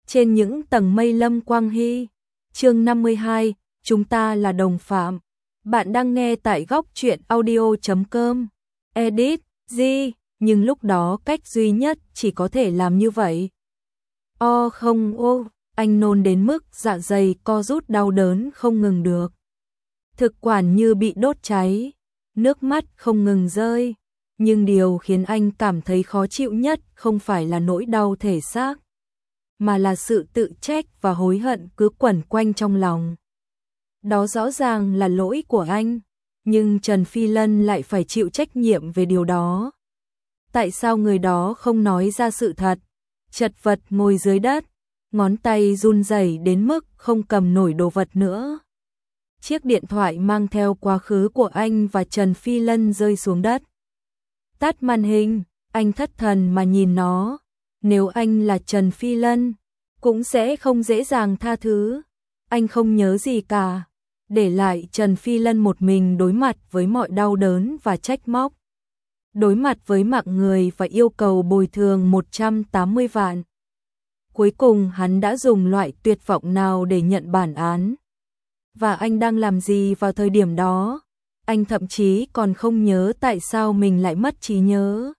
trên những tầng mây Lâm Quang Hy. Chương 52, chúng ta là đồng phạm. Bạn đang nghe tại góc truyện audio.com. Edit, G, nhưng lúc đó cách duy nhất chỉ có thể làm như vậy. Không, anh nôn đến mức dạ dày co rút đau đớn không ngừng được. Thực quản như bị đốt cháy, nước mắt không ngừng rơi. Nhưng điều khiến anh cảm thấy khó chịu nhất không phải là nỗi đau thể xác, mà là sự tự trách và hối hận cứ quẩn quanh trong lòng. Đó rõ ràng là lỗi của anh, nhưng Trần Phi Lân lại phải chịu trách nhiệm về điều đó. Tại sao người đó không nói ra sự thật? Chật vật ngồi dưới đất, ngón tay run rẩy đến mức không cầm nổi đồ vật nữa. Chiếc điện thoại mang theo quá khứ của anh và Trần Phi Lân rơi xuống đất. Tắt màn hình, anh thất thần mà nhìn nó. Nếu anh là Trần Phi Lân, cũng sẽ không dễ dàng tha thứ. Anh không nhớ gì cả, để lại Trần Phi Lân một mình đối mặt với mọi đau đớn và trách móc. Đối mặt với mạng người và yêu cầu bồi thường 180 vạn. Cuối cùng hắn đã dùng loại tuyệt vọng nào để nhận bản án? Và anh đang làm gì vào thời điểm đó? Anh thậm chí còn không nhớ tại sao mình lại mất trí nhớ.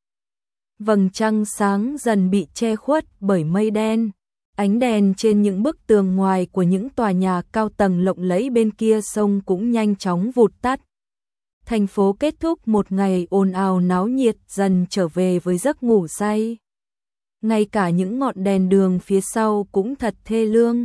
Vầng trăng sáng dần bị che khuất bởi mây đen. Ánh đèn trên những bức tường ngoài của những tòa nhà cao tầng lộng lẫy bên kia sông cũng nhanh chóng vụt tắt. Thành phố kết thúc một ngày ồn ào náo nhiệt dần trở về với giấc ngủ say. Ngay cả những ngọn đèn đường phía sau cũng thật thê lương.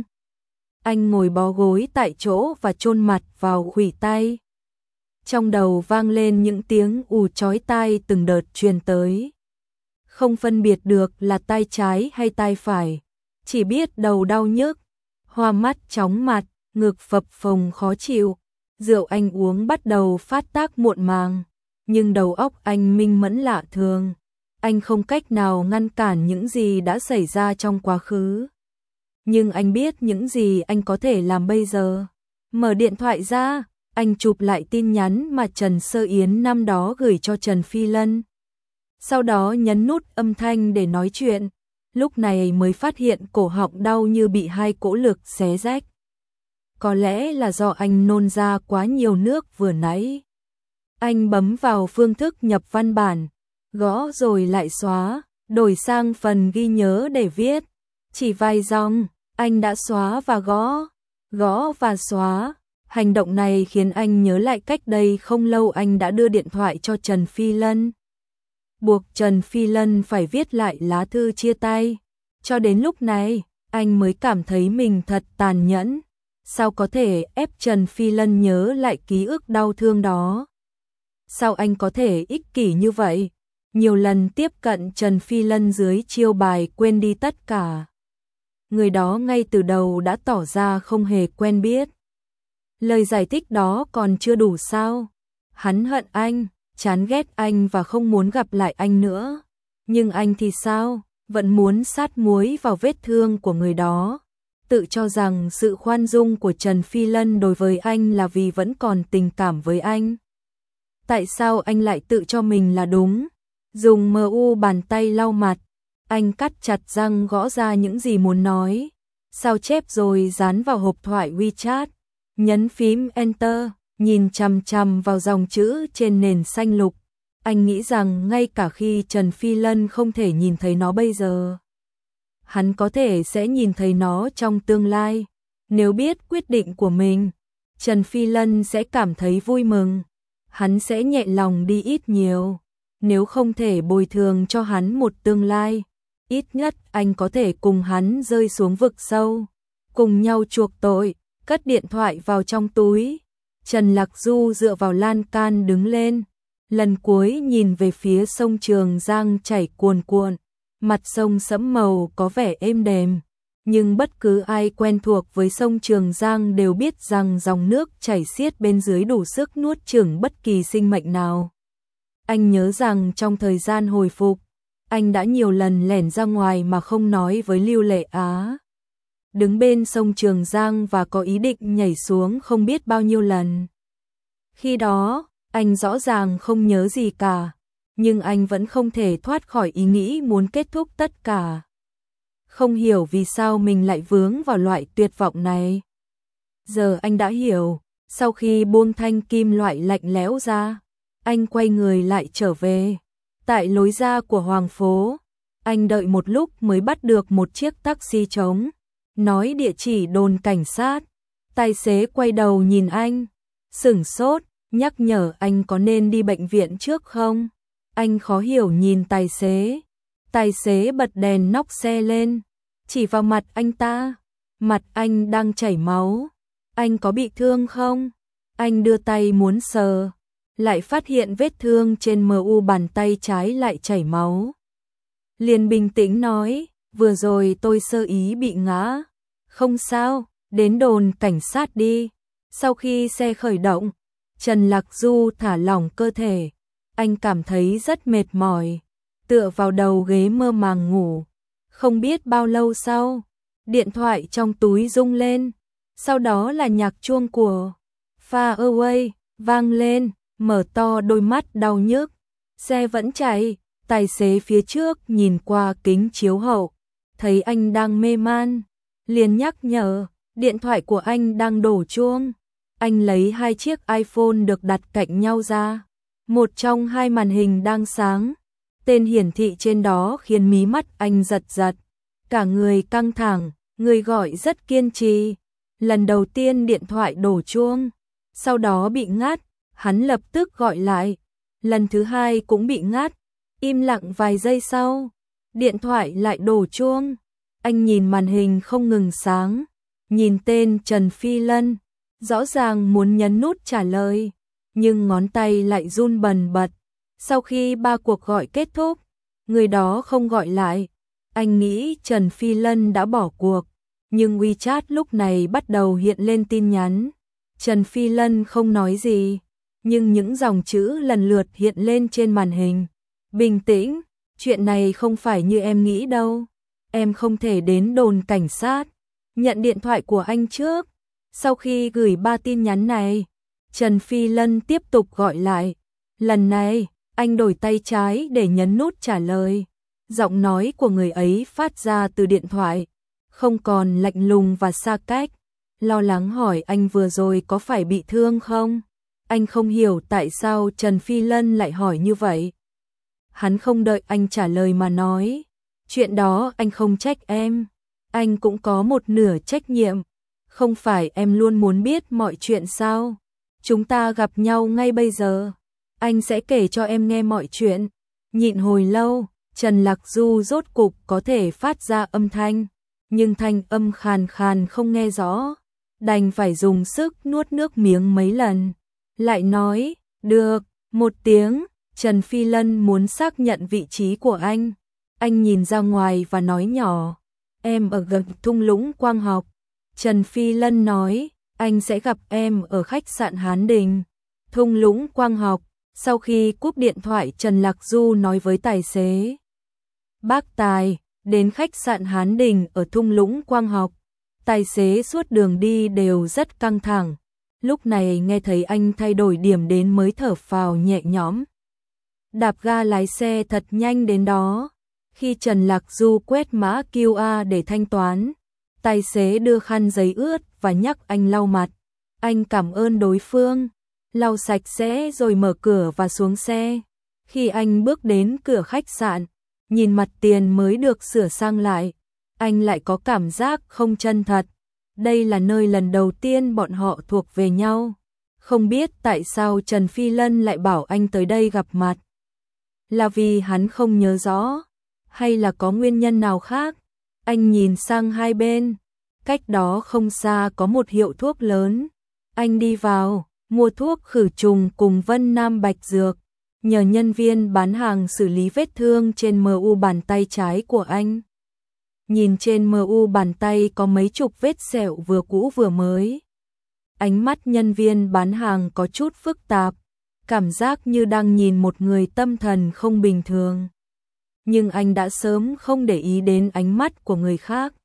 Anh ngồi bó gối tại chỗ và chôn mặt vào khuỷu tay. Trong đầu vang lên những tiếng ù chói tai từng đợt truyền tới. Không phân biệt được là tai trái hay tai phải, chỉ biết đầu đau nhức, hoa mắt chóng mặt, ngực phập phồng khó chịu. Rượu anh uống bắt đầu phát tác muộn màng, nhưng đầu óc anh minh mẫn lạ thường. Anh không cách nào ngăn cản những gì đã xảy ra trong quá khứ. Nhưng anh biết những gì anh có thể làm bây giờ. Mở điện thoại ra, anh chụp lại tin nhắn mà Trần Sơ Yến năm đó gửi cho Trần Phi Lân. Sau đó nhấn nút âm thanh để nói chuyện. Lúc này mới phát hiện cổ họng đau như bị hai cỗ lực xé rách. Có lẽ là do anh nôn ra quá nhiều nước vừa nãy. Anh bấm vào phương thức nhập văn bản, gõ rồi lại xóa, đổi sang phần ghi nhớ để viết. Chỉ vài dòng, anh đã xóa và gõ và xóa. Hành động này khiến anh nhớ lại cách đây không lâu anh đã đưa điện thoại cho Trần Phi Lân. Buộc Trần Phi Lân phải viết lại lá thư chia tay. Cho đến lúc này, anh mới cảm thấy mình thật tàn nhẫn. Sao có thể ép Trần Phi Lân nhớ lại ký ức đau thương đó? Sao anh có thể ích kỷ như vậy? Nhiều lần tiếp cận Trần Phi Lân dưới chiêu bài quên đi tất cả. Người đó ngay từ đầu đã tỏ ra không hề quen biết. Lời giải thích đó còn chưa đủ sao? Hắn hận anh, chán ghét anh và không muốn gặp lại anh nữa. Nhưng anh thì sao? Vẫn muốn sát muối vào vết thương của người đó. Tự cho rằng sự khoan dung của Trần Phi Lân đối với anh là vì vẫn còn tình cảm với anh. Tại sao anh lại tự cho mình là đúng? Dùng bàn tay lau mặt, anh cắt chặt răng gõ ra những gì muốn nói. Sao chép rồi dán vào hộp thoại WeChat. Nhấn phím Enter, nhìn chằm chằm vào dòng chữ trên nền xanh lục. Anh nghĩ rằng ngay cả khi Trần Phi Lân không thể nhìn thấy nó bây giờ, hắn có thể sẽ nhìn thấy nó trong tương lai. Nếu biết quyết định của mình, Trần Phi Lân sẽ cảm thấy vui mừng. Hắn sẽ nhẹ lòng đi ít nhiều. Nếu không thể bồi thường cho hắn một tương lai, ít nhất anh có thể cùng hắn rơi xuống vực sâu, cùng nhau chuộc tội. Cất điện thoại vào trong túi. Trần Lạc Du dựa vào lan can đứng lên. Lần cuối nhìn về phía sông Trường Giang chảy cuồn cuộn. Mặt sông sẫm màu có vẻ êm đềm. Nhưng bất cứ ai quen thuộc với sông Trường Giang đều biết rằng dòng nước chảy xiết bên dưới đủ sức nuốt chửng bất kỳ sinh mệnh nào. Anh nhớ rằng trong thời gian hồi phục, anh đã nhiều lần lẻn ra ngoài mà không nói với Lưu Lệ Á. Đứng bên sông Trường Giang và có ý định nhảy xuống không biết bao nhiêu lần. Khi đó, anh rõ ràng không nhớ gì cả, nhưng anh vẫn không thể thoát khỏi ý nghĩ muốn kết thúc tất cả. không hiểu vì sao mình lại vướng vào loại tuyệt vọng này. Giờ anh đã hiểu, sau khi buông thanh kim loại lạnh lẽo ra, anh quay người lại trở về. Tại lối ra của Hoàng phố, anh đợi một lúc mới bắt được một chiếc taxi trống, nói địa chỉ đồn cảnh sát. Tài xế quay đầu nhìn anh, sửng sốt, nhắc nhở anh có nên đi bệnh viện trước không. Anh khó hiểu nhìn tài xế. Tài xế bật đèn nóc xe lên, chỉ vào mặt anh ta. Mặt anh đang chảy máu. Anh có bị thương không? Anh đưa tay muốn sờ, lại phát hiện vết thương trên mu bàn tay trái lại chảy máu. Liền bình tĩnh nói, vừa rồi tôi sơ ý bị ngã. Không sao, đến đồn cảnh sát đi. Sau khi xe khởi động, Trần Lạc Du thả lỏng cơ thể. Anh cảm thấy rất mệt mỏi, tựa vào đầu ghế mơ màng ngủ. Không biết bao lâu sau, điện thoại trong túi rung lên. Sau đó là nhạc chuông của Far Away vang lên, mở to đôi mắt đau nhức. Xe vẫn chạy, tài xế phía trước nhìn qua kính chiếu hậu, thấy anh đang mê man, liền nhắc nhở, điện thoại của anh đang đổ chuông. Anh lấy hai chiếc iPhone được đặt cạnh nhau ra, một trong hai màn hình đang sáng, tên hiển thị trên đó khiến mí mắt anh giật giật, cả người căng thẳng. Người gọi rất kiên trì. Lần đầu tiên điện thoại đổ chuông, sau đó bị ngắt, hắn lập tức gọi lại. Lần thứ hai cũng bị ngắt, im lặng vài giây sau, điện thoại lại đổ chuông. Anh nhìn màn hình không ngừng sáng, nhìn tên Trần Phi Lân, rõ ràng muốn nhấn nút trả lời, nhưng ngón tay lại run bần bật. Sau khi 3 cuộc gọi kết thúc, người đó không gọi lại. Anh nghĩ Trần Phi Lân đã bỏ cuộc. Nhưng WeChat lúc này bắt đầu hiện lên tin nhắn. Trần Phi Lân không nói gì, nhưng những dòng chữ lần lượt hiện lên trên màn hình. Bình tĩnh, chuyện này không phải như em nghĩ đâu. Em không thể đến đồn cảnh sát. Nhận điện thoại của anh trước. Sau khi gửi 3 tin nhắn này, Trần Phi Lân tiếp tục gọi lại. Lần này, anh đổi tay trái để nhấn nút trả lời. Giọng nói của người ấy phát ra từ điện thoại, không còn lạnh lùng và xa cách. Lo lắng hỏi anh vừa rồi có phải bị thương không? Anh không hiểu tại sao Trần Phi Lân lại hỏi như vậy. Hắn không đợi anh trả lời mà nói, chuyện đó anh không trách em. Anh cũng có một nửa trách nhiệm. Không phải em luôn muốn biết mọi chuyện sao? Chúng ta gặp nhau ngay bây giờ. Anh sẽ kể cho em nghe mọi chuyện. Nhịn hồi lâu, Trần Lạc Du rốt cục có thể phát ra âm thanh, nhưng thanh âm khàn khàn không nghe rõ, đành phải dùng sức nuốt nước miếng mấy lần. Lại nói, được, 1 tiếng. Trần Phi Lân muốn xác nhận vị trí của anh. Anh nhìn ra ngoài và nói nhỏ, em ở gần thung lũng Quang Học. Trần Phi Lân nói, anh sẽ gặp em ở khách sạn Hán Đình. Thung lũng Quang Học. Sau khi cúp điện thoại, Trần Lạc Du nói với tài xế, bác Tài, đến khách sạn Hán Đình ở thung lũng Quang Học. Tài xế suốt đường đi đều rất căng thẳng. Lúc này nghe thấy anh thay đổi điểm đến mới thở phào nhẹ nhõm. Đạp ga lái xe thật nhanh đến đó. Khi Trần Lạc Du quét mã QR để thanh toán, tài xế đưa khăn giấy ướt và nhắc anh lau mặt. Anh cảm ơn đối phương, lau sạch sẽ rồi mở cửa và xuống xe. Khi anh bước đến cửa khách sạn, nhìn mặt tiền mới được sửa sang lại, anh lại có cảm giác không chân thật. Đây là nơi lần đầu tiên bọn họ thuộc về nhau. Không biết tại sao Trần Phi Lân lại bảo anh tới đây gặp mặt. Là vì hắn không nhớ rõ, hay là có nguyên nhân nào khác? Anh nhìn sang hai bên, cách đó không xa có một hiệu thuốc lớn. Anh đi vào, mua thuốc khử trùng cùng Vân Nam Bạch Dược, nhờ nhân viên bán hàng xử lý vết thương trên mu bàn tay trái của anh. Nhìn trên mu bàn tay có mấy chục vết sẹo vừa cũ vừa mới. Ánh mắt nhân viên bán hàng có chút phức tạp, cảm giác như đang nhìn một người tâm thần không bình thường. Nhưng anh đã sớm không để ý đến ánh mắt của người khác.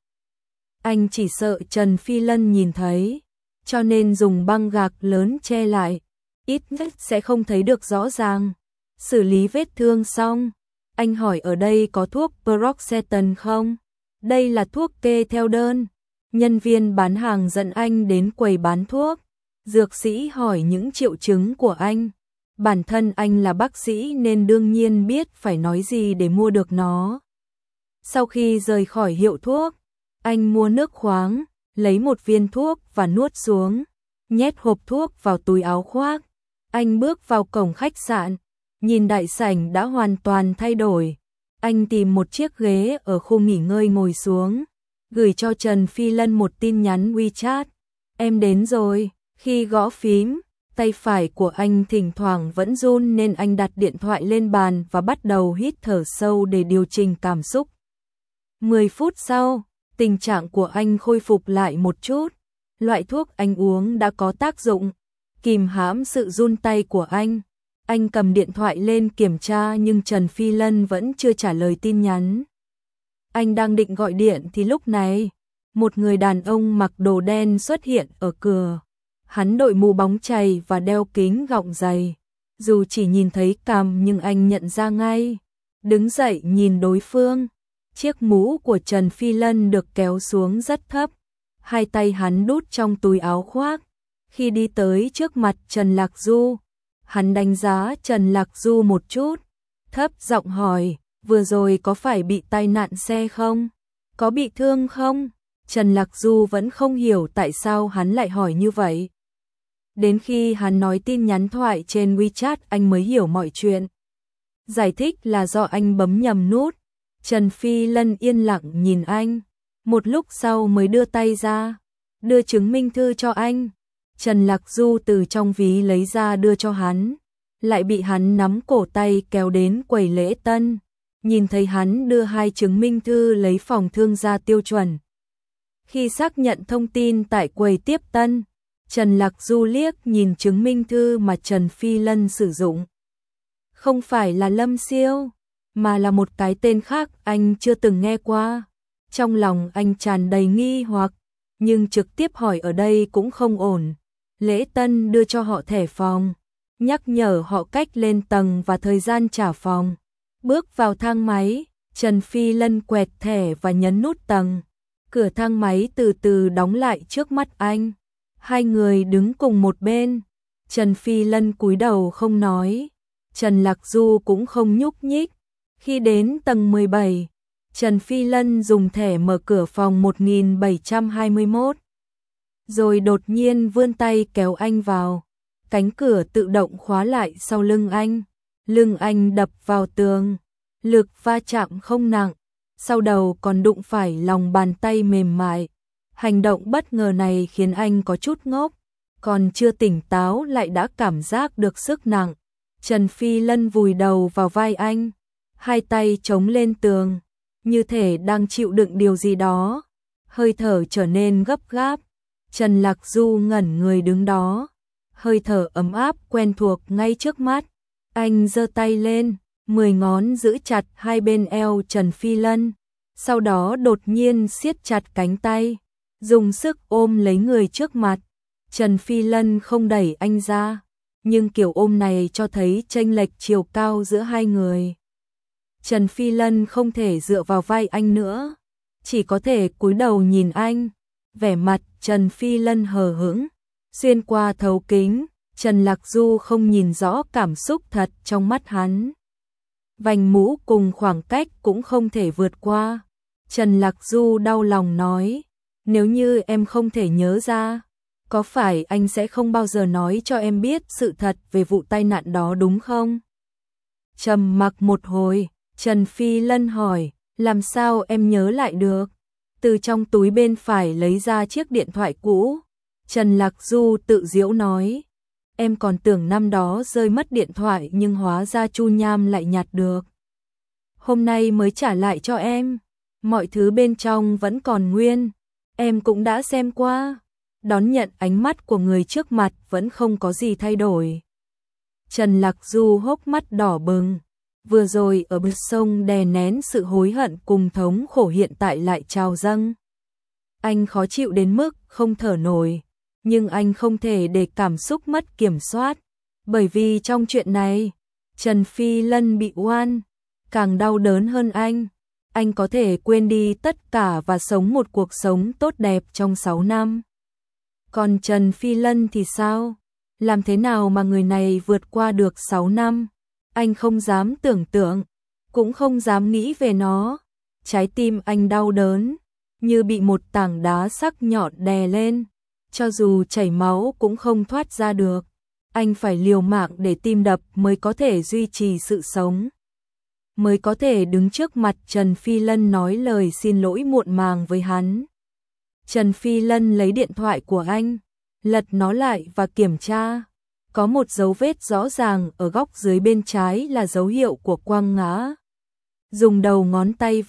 Anh chỉ sợ Trần Phi Lân nhìn thấy, cho nên dùng băng gạc lớn che lại, ít nhất sẽ không thấy được rõ ràng. Xử lý vết thương xong, anh hỏi ở đây có thuốc Paroxetan không? Đây là thuốc kê theo đơn. Nhân viên bán hàng dẫn anh đến quầy bán thuốc. Dược sĩ hỏi những triệu chứng của anh. Bản thân anh là bác sĩ nên đương nhiên biết phải nói gì để mua được nó. Sau khi rời khỏi hiệu thuốc, anh mua nước khoáng, lấy một viên thuốc và nuốt xuống, nhét hộp thuốc vào túi áo khoác. Anh bước vào cổng khách sạn, nhìn đại sảnh đã hoàn toàn thay đổi. Anh tìm một chiếc ghế ở khu nghỉ ngơi ngồi xuống, gửi cho Trần Phi Lân một tin nhắn WeChat. Em đến rồi. Khi gõ phím, tay phải của anh thỉnh thoảng vẫn run nên anh đặt điện thoại lên bàn và bắt đầu hít thở sâu để điều chỉnh cảm xúc. 10 phút sau, tình trạng của anh khôi phục lại một chút. Loại thuốc anh uống đã có tác dụng, kìm hãm sự run tay của anh. Anh cầm điện thoại lên kiểm tra nhưng Trần Phi Lân vẫn chưa trả lời tin nhắn. Anh đang định gọi điện thì lúc này, một người đàn ông mặc đồ đen xuất hiện ở cửa. Hắn đội mũ bóng chày và đeo kính gọng dày. Dù chỉ nhìn thấy cằm nhưng anh nhận ra ngay. Đứng dậy nhìn đối phương. Chiếc mũ của Trần Phi Lân được kéo xuống rất thấp. Hai tay hắn đút trong túi áo khoác. Khi đi tới trước mặt Trần Lạc Du, hắn đánh giá Trần Lạc Du một chút. Thấp giọng hỏi, vừa rồi có phải bị tai nạn xe không? Có bị thương không? Trần Lạc Du vẫn không hiểu tại sao hắn lại hỏi như vậy. Đến khi hắn nói tin nhắn thoại trên WeChat anh mới hiểu mọi chuyện. Giải thích là do anh bấm nhầm nút. Trần Phi Lân yên lặng nhìn anh. Một lúc sau mới đưa tay ra, đưa chứng minh thư cho anh. Trần Lạc Du từ trong ví lấy ra đưa cho hắn. Lại bị hắn nắm cổ tay kéo đến quầy lễ tân. Nhìn thấy hắn đưa hai chứng minh thư lấy phòng thương gia tiêu chuẩn. Khi xác nhận thông tin tại quầy tiếp tân, Trần Lạc Du liếc nhìn chứng minh thư mà Trần Phi Lân sử dụng. Không phải là Lâm Siêu, mà là một cái tên khác anh chưa từng nghe qua. Trong lòng anh tràn đầy nghi hoặc, nhưng trực tiếp hỏi ở đây cũng không ổn. Lễ tân đưa cho họ thẻ phòng, nhắc nhở họ cách lên tầng và thời gian trả phòng. Bước vào thang máy, Trần Phi Lân quẹt thẻ và nhấn nút tầng. Cửa thang máy từ từ đóng lại trước mắt anh. Hai người đứng cùng một bên. Trần Phi Lân cúi đầu không nói. Trần Lạc Du cũng không nhúc nhích. Khi đến tầng 17, Trần Phi Lân dùng thẻ mở cửa phòng 1721. Rồi đột nhiên vươn tay kéo anh vào. Cánh cửa tự động khóa lại sau lưng anh. Lưng anh đập vào tường. Lực va chạm không nặng. Sau đầu còn đụng phải lòng bàn tay mềm mại. Hành động bất ngờ này khiến anh có chút ngốc. Còn chưa tỉnh táo lại đã cảm giác được sức nặng. Trần Phi Lân vùi đầu vào vai anh. Hai tay chống lên tường. Như thể đang chịu đựng điều gì đó. Hơi thở trở nên gấp gáp. Trần Lạc Du ngẩn người đứng đó. Hơi thở ấm áp quen thuộc ngay trước mắt. Anh giơ tay lên, 10 ngón giữ chặt hai bên eo Trần Phi Lân. Sau đó đột nhiên siết chặt cánh tay, dùng sức ôm lấy người trước mặt. Trần Phi Lân không đẩy anh ra, nhưng kiểu ôm này cho thấy chênh lệch chiều cao giữa hai người. Trần Phi Lân không thể dựa vào vai anh nữa, chỉ có thể cúi đầu nhìn anh. Vẻ mặt Trần Phi Lân hờ hững, xuyên qua thấu kính, Trần Lạc Du không nhìn rõ cảm xúc thật trong mắt hắn. Vành mũ cùng khoảng cách cũng không thể vượt qua. Trần Lạc Du đau lòng nói, nếu như em không thể nhớ ra, có phải anh sẽ không bao giờ nói cho em biết sự thật về vụ tai nạn đó đúng không? Trầm mặc một hồi, Trần Phi Lân hỏi, làm sao em nhớ lại được? Từ trong túi bên phải lấy ra chiếc điện thoại cũ. Trần Lạc Du tự giễu nói, em còn tưởng năm đó rơi mất điện thoại nhưng hóa ra Chu Nham lại nhặt được. Hôm nay mới trả lại cho em, mọi thứ bên trong vẫn còn nguyên, em cũng đã xem qua. Đón nhận ánh mắt của người trước mặt vẫn không có gì thay đổi. Trần Lạc Du hốc mắt đỏ bừng, vừa rồi ở bờ sông đè nén sự hối hận cùng thống khổ hiện tại lại trào dâng. Anh khó chịu đến mức không thở nổi, nhưng anh không thể để cảm xúc mất kiểm soát, bởi vì trong chuyện này, Trần Phi Lân bị oan, càng đau đớn hơn anh. anh có thể quên đi tất cả và sống một cuộc sống tốt đẹp trong 6 năm. Còn Trần Phi Lân thì sao? Làm thế nào mà người này vượt qua được 6 năm? Anh không dám tưởng tượng, cũng không dám nghĩ về nó. Trái tim anh đau đớn, như bị một tảng đá sắc nhọn đè lên. Cho dù chảy máu cũng không thoát ra được. Anh phải liều mạng để tim đập mới có thể duy trì sự sống. Mới có thể đứng trước mặt Trần Phi Lân nói lời xin lỗi muộn màng với hắn. Trần Phi Lân lấy điện thoại của anh, lật nó lại và kiểm tra. Có một dấu vết rõ ràng ở góc dưới bên trái là dấu hiệu của quăng ngã. Dùng đầu ngón tay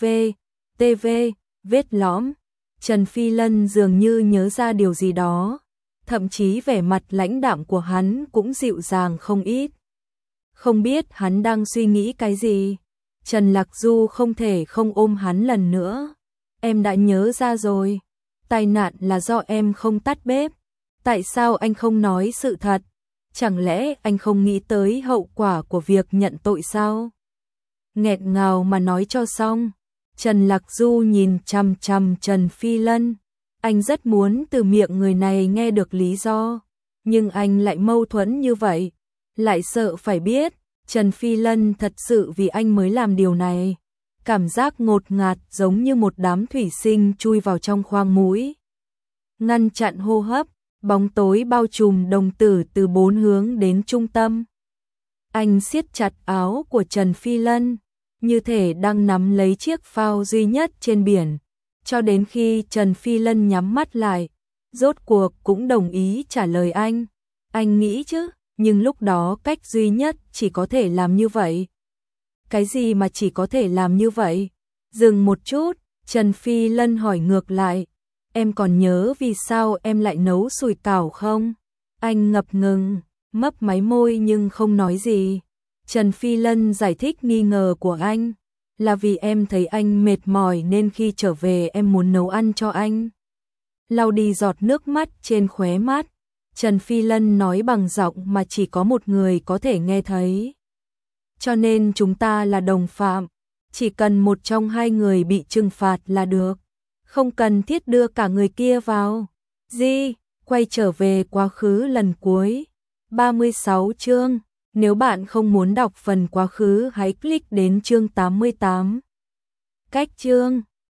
TV, vết lõm. Trần Phi Lân dường như nhớ ra điều gì đó. Thậm chí vẻ mặt lãnh đạm của hắn cũng dịu dàng không ít. Không biết hắn đang suy nghĩ cái gì. Trần Lạc Du không thể không ôm hắn lần nữa. Em đã nhớ ra rồi. Tai nạn là do em không tắt bếp. Tại sao anh không nói sự thật? Chẳng lẽ anh không nghĩ tới hậu quả của việc nhận tội sao? Nghẹn ngào mà nói cho xong. Trần Lạc Du nhìn chằm chằm Trần Phi Lân. Anh rất muốn từ miệng người này nghe được lý do. Nhưng anh lại mâu thuẫn như vậy. Lại sợ phải biết. Trần Phi Lân thật sự vì anh mới làm điều này. Cảm giác ngột ngạt giống như một đám thủy sinh chui vào trong khoang mũi. Ngăn chặn hô hấp, bóng tối bao trùm đồng tử từ 4 hướng đến trung tâm. Anh siết chặt áo của Trần Phi Lân, như thể đang nắm lấy chiếc phao duy nhất trên biển. Cho đến khi Trần Phi Lân nhắm mắt lại, rốt cuộc cũng đồng ý trả lời anh. Anh nghĩ chứ, nhưng lúc đó cách duy nhất chỉ có thể làm như vậy. Cái gì mà chỉ có thể làm như vậy? Dừng một chút, Trần Phi Lân hỏi ngược lại. Em còn nhớ vì sao em lại nấu sủi cảo không? Anh ngập ngừng, mấp máy môi nhưng không nói gì. Trần Phi Lân giải thích nghi ngờ của anh. Là vì em thấy anh mệt mỏi nên khi trở về em muốn nấu ăn cho anh. Lau đi giọt nước mắt trên khóe mắt. Trần Phi Lân nói bằng giọng mà chỉ có một người có thể nghe thấy. Cho nên chúng ta là đồng phạm. Chỉ cần một trong hai người bị trừng phạt là được. Không cần thiết đưa cả người kia vào. Quay trở về quá khứ lần cuối. 36 chương. Nếu bạn không muốn đọc phần quá khứ hãy click đến chương 88. Cách chương